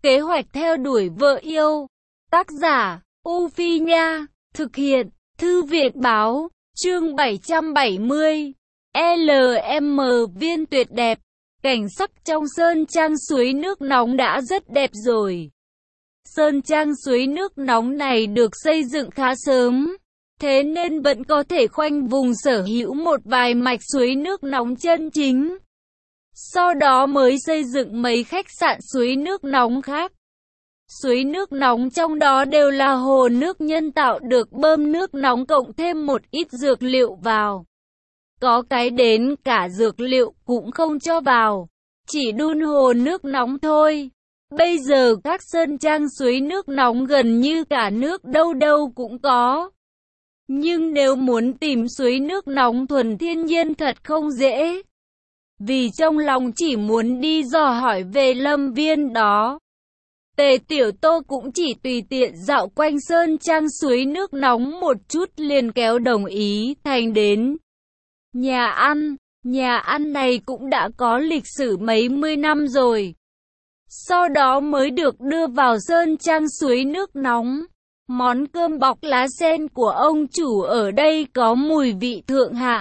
Kế hoạch theo đuổi vợ yêu. Tác giả, U Phi Nha. Thực hiện, Thư viện Báo. Chương 770. LM Viên tuyệt đẹp. Cảnh sắc trong sơn trang suối nước nóng đã rất đẹp rồi. Sơn trang suối nước nóng này được xây dựng khá sớm, thế nên vẫn có thể khoanh vùng sở hữu một vài mạch suối nước nóng chân chính. Sau đó mới xây dựng mấy khách sạn suối nước nóng khác. Suối nước nóng trong đó đều là hồ nước nhân tạo được bơm nước nóng cộng thêm một ít dược liệu vào. Có cái đến cả dược liệu cũng không cho vào, chỉ đun hồ nước nóng thôi. Bây giờ các sơn trang suối nước nóng gần như cả nước đâu đâu cũng có. Nhưng nếu muốn tìm suối nước nóng thuần thiên nhiên thật không dễ. Vì trong lòng chỉ muốn đi dò hỏi về lâm viên đó. Tề Tiểu Tô cũng chỉ tùy tiện dạo quanh sơn trang suối nước nóng một chút liền kéo Đồng Ý Thành đến. Nhà ăn này cũng đã có lịch sử mấy mươi năm rồi. Sau đó mới được đưa vào sơn trang suối nước nóng. Món cơm bọc lá sen của ông chủ ở đây có mùi vị thượng hạng.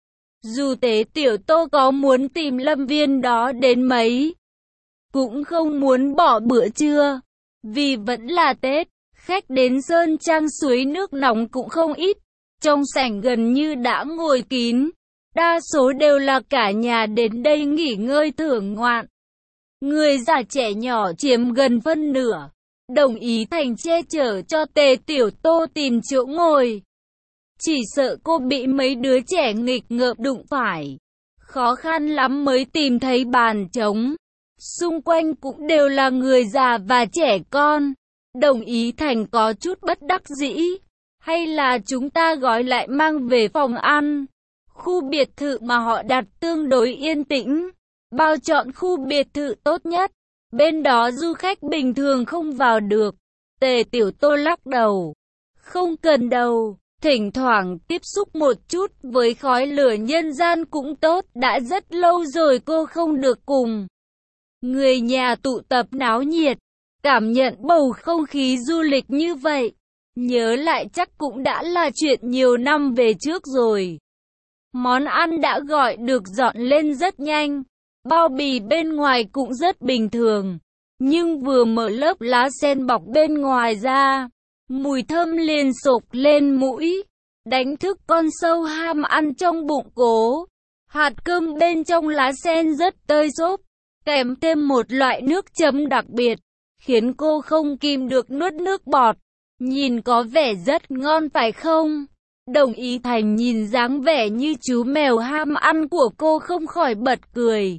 Dù Tế Tiểu Tô có muốn tìm lâm viên đó đến mấy, cũng không muốn bỏ bữa trưa. Vì vẫn là Tết, khách đến sơn trang suối nước nóng cũng không ít. Trong sảnh gần như đã ngồi kín. Đa số đều là cả nhà đến đây nghỉ ngơi thưởng ngoạn. Người già trẻ nhỏ chiếm gần phân nửa. Đồng Ý Thành che chở cho Tề Tiểu Tô tìm chỗ ngồi. Chỉ sợ cô bị mấy đứa trẻ nghịch ngợm đụng phải. Khó khăn lắm mới tìm thấy bàn trống. Xung quanh cũng đều là người già và trẻ con. Đồng Ý Thành có chút bất đắc dĩ. Hay là chúng ta gói lại mang về phòng ăn. Khu biệt thự mà họ đặt tương đối yên tĩnh. Bao chọn khu biệt thự tốt nhất. Bên đó du khách bình thường không vào được. Tề Tiểu Tô lắc đầu. Không cần đâu. Thỉnh thoảng tiếp xúc một chút với khói lửa nhân gian cũng tốt. Đã rất lâu rồi cô không được cùng người nhà tụ tập náo nhiệt. Cảm nhận bầu không khí du lịch như vậy. Nhớ lại chắc cũng đã là chuyện nhiều năm về trước rồi. Món ăn đã gọi được dọn lên rất nhanh. Bao bì bên ngoài cũng rất bình thường. Nhưng vừa mở lớp lá sen bọc bên ngoài ra, mùi thơm liền sộc lên mũi, đánh thức con sâu ham ăn trong bụng cố. Hạt cơm bên trong lá sen rất tơi xốp, kèm thêm một loại nước chấm đặc biệt, khiến cô không kìm được nuốt nước bọt. Nhìn có vẻ rất ngon phải không? Đồng Ý Thành nhìn dáng vẻ như chú mèo ham ăn của cô không khỏi bật cười.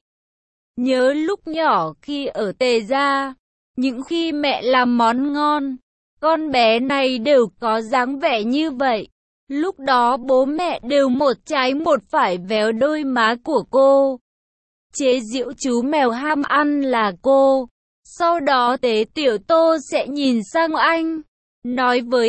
Nhớ lúc nhỏ khi ở Tề gia, những khi mẹ làm món ngon, con bé này đều có dáng vẻ như vậy. Lúc đó bố mẹ đều một trái một phải véo đôi má của cô. Chế giễu chú mèo ham ăn là cô. Sau đó Tế Tiểu Tô sẽ nhìn sang anh, nói với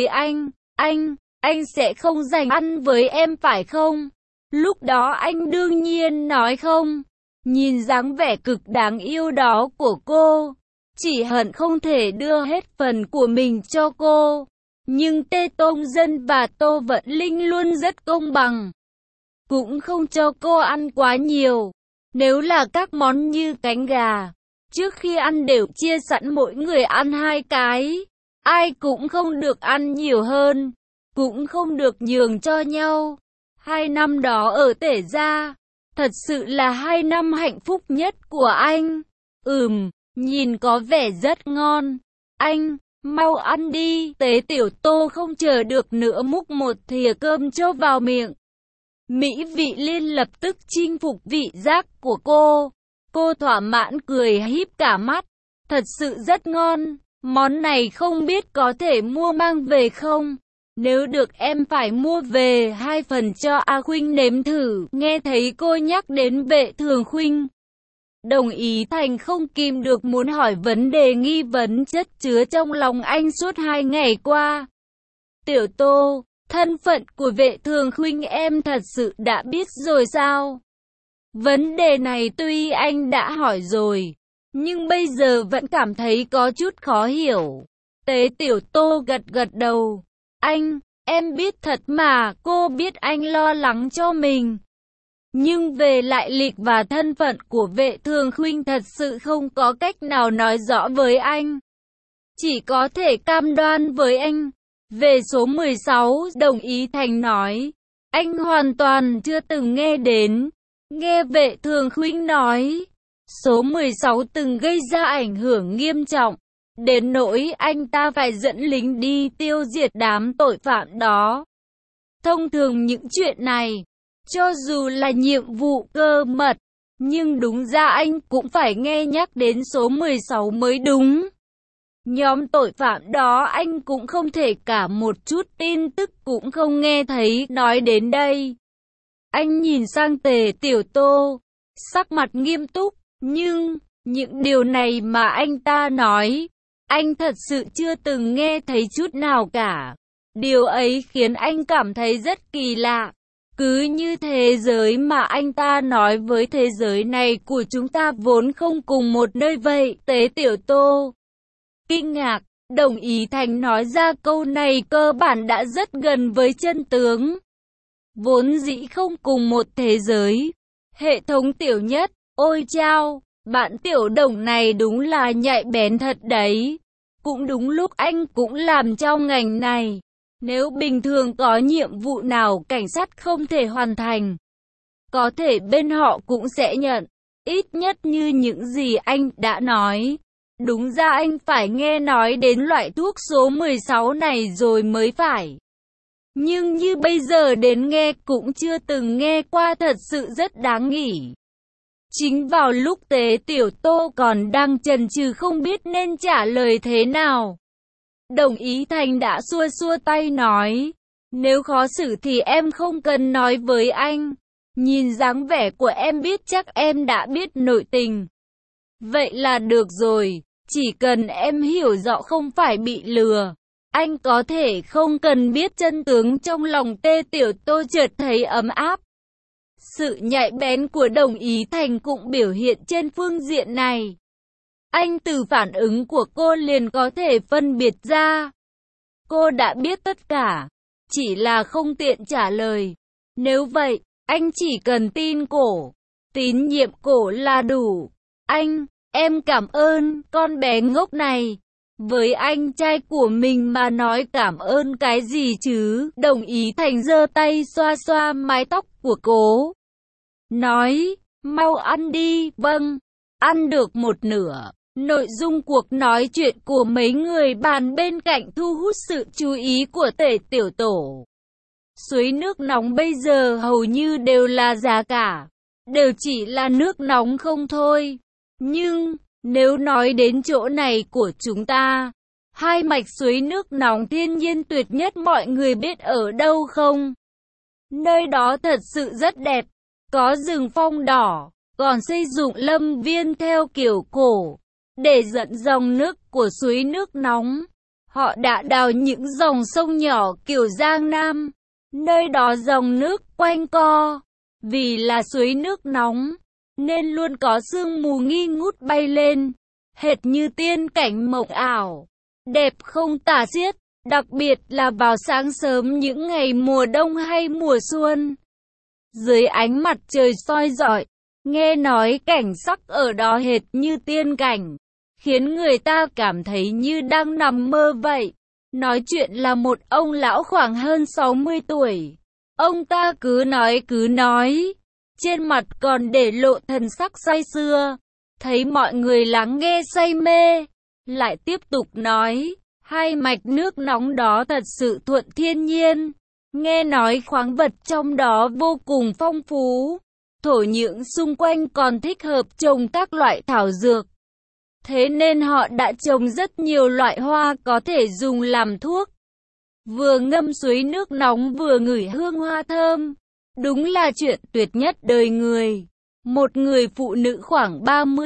anh sẽ không dành ăn với em phải không? Lúc đó anh đương nhiên nói không. Nhìn dáng vẻ cực đáng yêu đó của cô, chỉ hận không thể đưa hết phần của mình cho cô. Nhưng Tê Tông Dân và Tô Vận Linh luôn rất công bằng, cũng không cho cô ăn quá nhiều. Nếu là các món như cánh gà, trước khi ăn đều chia sẵn mỗi người ăn 2 cái. Ai cũng không được ăn nhiều hơn, cũng không được nhường cho nhau. 2 năm đó ở Tể gia, thật sự là 2 năm hạnh phúc nhất của anh. Nhìn có vẻ rất ngon. Anh, mau ăn đi. Tế Tiểu Tô không chờ được nữa múc một thìa cơm cho vào miệng. Mỹ vị liên lập tức chinh phục vị giác của cô. Cô thỏa mãn cười híp cả mắt. Thật sự rất ngon. Món này không biết có thể mua mang về không? Nếu được em phải mua về 2 phần cho A Khuynh nếm thử. Nghe thấy cô nhắc đến Vệ Thường Khuynh, Đồng Ý Thành không kìm được muốn hỏi vấn đề nghi vấn chất chứa trong lòng anh suốt 2 ngày qua. Tiểu Tô, thân phận của Vệ Thường Khuynh em thật sự đã biết rồi sao? Vấn đề này tuy anh đã hỏi rồi, nhưng bây giờ vẫn cảm thấy có chút khó hiểu. Tế Tiểu Tô gật gật đầu. Anh, em biết thật mà, cô biết anh lo lắng cho mình. Nhưng về lại lịch và thân phận của Vệ Thường Khuynh thật sự không có cách nào nói rõ với anh. Chỉ có thể cam đoan với anh. Về số 16, Đồng Ý Thành nói. Anh hoàn toàn chưa từng nghe đến. Nghe Vệ Thường Khuynh nói, số 16 từng gây ra ảnh hưởng nghiêm trọng, đến nỗi anh ta phải dẫn lính đi tiêu diệt đám tội phạm đó. Thông thường những chuyện này, cho dù là nhiệm vụ cơ mật, nhưng đúng ra anh cũng phải nghe nhắc đến số 16 mới đúng. Nhóm tội phạm đó anh cũng không thể cả một chút tin tức cũng không nghe thấy nói đến đây. Anh nhìn sang Tề Tiểu Tô, sắc mặt nghiêm túc, nhưng những điều này mà anh ta nói, anh thật sự chưa từng nghe thấy chút nào cả. Điều ấy khiến anh cảm thấy rất kỳ lạ. Cứ như thế giới mà anh ta nói với thế giới này của chúng ta vốn không cùng một nơi vậy. Tế Tiểu Tô kinh ngạc, Đồng Ý Thành nói ra câu này cơ bản đã rất gần với chân tướng. Vốn dĩ không cùng một thế giới. Hệ thống Tiểu Nhất, ôi chao, bạn Tiểu Đồng này đúng là nhạy bén thật đấy. Cũng đúng lúc anh cũng làm trong ngành này. Nếu bình thường có nhiệm vụ nào cảnh sát không thể hoàn thành, có thể bên họ cũng sẽ nhận. Ít nhất như những gì anh đã nói. Đúng ra anh phải nghe nói đến loại thuốc số 16 này rồi mới phải. Nhưng như bây giờ đến nghe cũng chưa từng nghe qua, thật sự rất đáng nghỉ. Chính vào lúc Tế Tiểu Tô còn đang chần chừ không biết nên trả lời thế nào, Đồng Ý Thành đã xua xua tay nói, nếu khó xử thì em không cần nói với anh. Nhìn dáng vẻ của em biết chắc em đã biết nội tình. Vậy là được rồi, chỉ cần em hiểu rõ không phải bị lừa. Anh có thể không cần biết chân tướng. Trong lòng Tê Tiểu Tô chợt thấy ấm áp. Sự nhạy bén của Đồng Ý Thành cũng biểu hiện trên phương diện này. Anh từ phản ứng của cô liền có thể phân biệt ra. Cô đã biết tất cả, chỉ là không tiện trả lời. Nếu vậy, anh chỉ cần tin cổ, tín nhiệm cổ là đủ. Anh, em cảm ơn, con bé ngốc này. Với anh trai của mình mà nói cảm ơn cái gì chứ? Đồng Ý Thành giơ tay xoa xoa mái tóc của cô. Nói, mau ăn đi. Vâng, ăn được một nửa. Nội dung cuộc nói chuyện của mấy người bàn bên cạnh thu hút sự chú ý của Tề Tiểu Tổ. Suối nước nóng bây giờ hầu như đều là giá cả, đều chỉ là nước nóng không thôi. Nhưng, nếu nói đến chỗ này của chúng ta, hai mạch suối nước nóng thiên nhiên tuyệt nhất mọi người biết ở đâu không? Nơi đó thật sự rất đẹp, có rừng phong đỏ, còn xây dựng lâm viên theo kiểu cổ. Để dẫn dòng nước của suối nước nóng, họ đã đào những dòng sông nhỏ kiểu Giang Nam. Nơi đó dòng nước quanh co, vì là suối nước nóng, nên luôn có sương mù nghi ngút bay lên, hệt như tiên cảnh mộng ảo, đẹp không tả xiết, đặc biệt là vào sáng sớm những ngày mùa đông hay mùa xuân. Dưới ánh mặt trời soi rọi, nghe nói cảnh sắc ở đó hệt như tiên cảnh, khiến người ta cảm thấy như đang nằm mơ vậy. Nói chuyện là một ông lão khoảng hơn 60 tuổi. Ông ta cứ nói, trên mặt còn để lộ thần sắc say sưa. Thấy mọi người lắng nghe say mê, lại tiếp tục nói, hai mạch nước nóng đó thật sự thuận thiên nhiên. Nghe nói khoáng vật trong đó vô cùng phong phú, thổ nhưỡng xung quanh còn thích hợp trồng các loại thảo dược. Thế nên họ đã trồng rất nhiều loại hoa có thể dùng làm thuốc. Vừa ngâm suối nước nóng vừa ngửi hương hoa thơm. Đúng là chuyện tuyệt nhất đời người. Một người phụ nữ khoảng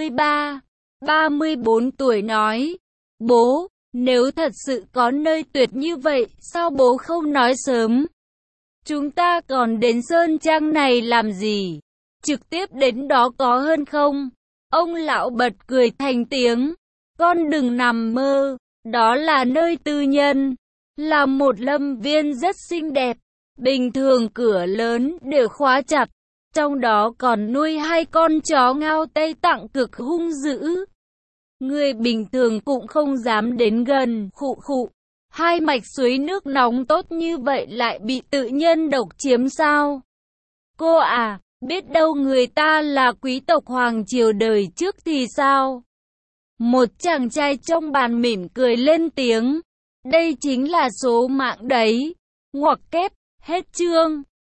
33-34 tuổi nói, bố, nếu thật sự có nơi tuyệt như vậy, sao bố không nói sớm? Chúng ta còn đến Sơn Trang này làm gì? Trực tiếp đến đó có hơn không? Ông lão bật cười thành tiếng. Con đừng nằm mơ, đó là nơi tư nhân, là một lâm viên rất xinh đẹp. Bình thường cửa lớn đều khóa chặt, trong đó còn nuôi 2 con chó ngao Tây Tạng cực hung dữ. Người bình thường cũng không dám đến gần. Khụ khụ, 2 mạch suối nước nóng tốt như vậy lại bị tự nhân độc chiếm sao? Cô à, biết đâu người ta là quý tộc hoàng triều đời trước thì sao? Một chàng trai trong bàn mỉm cười lên tiếng. Đây chính là số mạng đấy. Ngoặc kép, hết chương.